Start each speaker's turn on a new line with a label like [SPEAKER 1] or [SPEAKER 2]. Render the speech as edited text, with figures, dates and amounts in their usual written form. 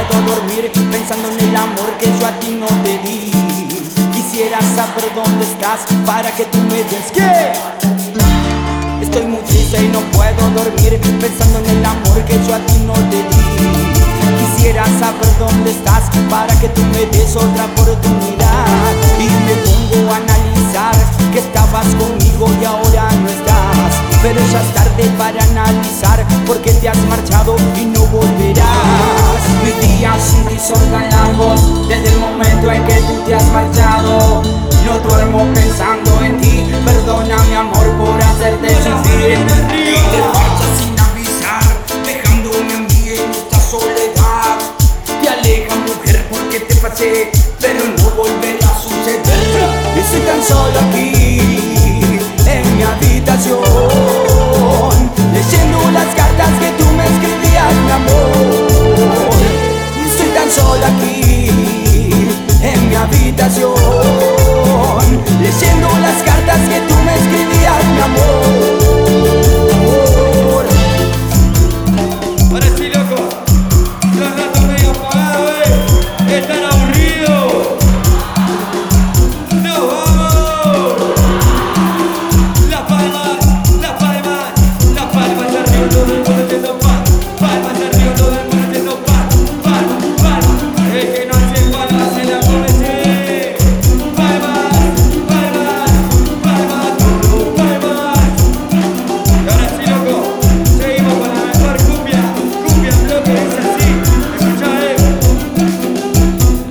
[SPEAKER 1] puedo dormir pensando en el amor que yo a ti no te di. Quisiera saber dónde estás para que tú me des que estoy muy triste y no puedo dormir pensando en el amor que yo a ti no te di. Quisiera saber dónde estás para que tú me des otra oportunidad. Y me pongo a analizar que estabas conmigo y ahora no estás. Pero ya es tarde para analizar porque te has marchado y no volverás. Mi día sin ti son tan